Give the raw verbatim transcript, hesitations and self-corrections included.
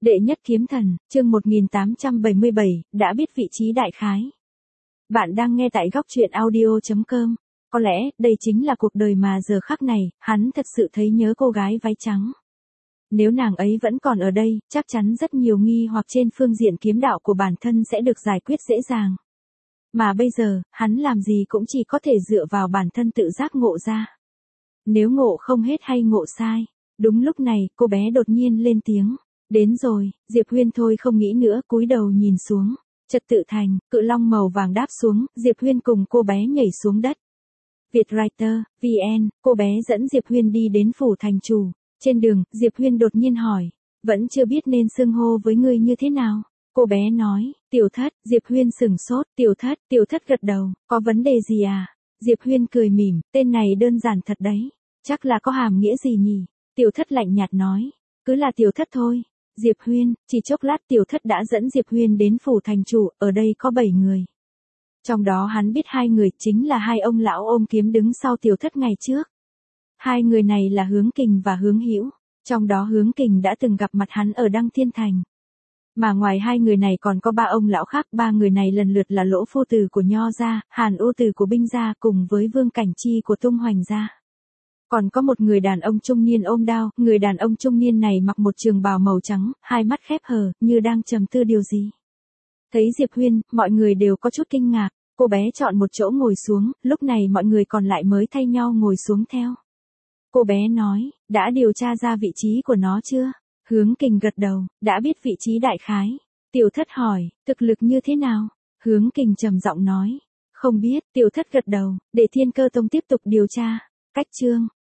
Đệ nhất kiếm thần, chương một nghìn tám trăm bảy mươi bảy, đã biết vị trí đại khái. Bạn đang nghe tại góc truyện audio chấm com. Có lẽ, đây chính là cuộc đời mà giờ khắc này, hắn thật sự thấy nhớ cô gái váy trắng. Nếu nàng ấy vẫn còn ở đây, chắc chắn rất nhiều nghi hoặc trên phương diện kiếm đạo của bản thân sẽ được giải quyết dễ dàng. Mà bây giờ, hắn làm gì cũng chỉ có thể dựa vào bản thân tự giác ngộ ra. Nếu ngộ không hết hay ngộ sai. Đúng lúc này, cô bé đột nhiên lên tiếng. Đến rồi, Diệp Huyên thôi không nghĩ nữa, cúi đầu nhìn xuống. Trật tự thành, cự long màu vàng đáp xuống, Diệp Huyên cùng cô bé nhảy xuống đất. Vietwriter, vê en, cô bé dẫn Diệp Huyên đi đến phủ thành chủ. Trên đường, Diệp Huyên đột nhiên hỏi, vẫn chưa biết nên xưng hô với ngươi như thế nào. Cô bé nói, tiểu thất, Diệp Huyên sừng sốt, tiểu thất, tiểu thất gật đầu, có vấn đề gì à? Diệp Huyên cười mỉm, tên này đơn giản thật đấy, chắc là có hàm nghĩa gì nhỉ? Tiểu thất lạnh nhạt nói, cứ là tiểu thất thôi. Diệp Huyên, chỉ chốc lát tiểu thất đã dẫn Diệp Huyên đến phủ thành chủ, ở đây có bảy người. Trong đó hắn biết hai người chính là hai ông lão ôm kiếm đứng sau tiểu thất ngày trước. Hai người này là Hướng Kình và Hướng Hữu, trong đó Hướng Kình đã từng gặp mặt hắn ở Đăng Thiên Thành. Mà ngoài hai người này còn có ba ông lão khác, ba người này lần lượt là Lỗ Phu Tử của Nho gia, Hàn U Tử của Binh gia cùng với Vương Cảnh Chi của Tung Hoành gia. Còn có một người đàn ông trung niên ôm đao, người đàn ông trung niên này mặc một trường bào màu trắng, hai mắt khép hờ, như đang trầm tư điều gì. Thấy Diệp Huyên, mọi người đều có chút kinh ngạc, cô bé chọn một chỗ ngồi xuống, lúc này mọi người còn lại mới thay nhau ngồi xuống theo. Cô bé nói, đã điều tra ra vị trí của nó chưa? Hướng Kình gật đầu, đã biết vị trí đại khái. Tiểu thất hỏi, thực lực như thế nào? Hướng Kình trầm giọng nói, không biết. Tiểu thất gật đầu, để Thiên Cơ Tông tiếp tục điều tra. Cách chương,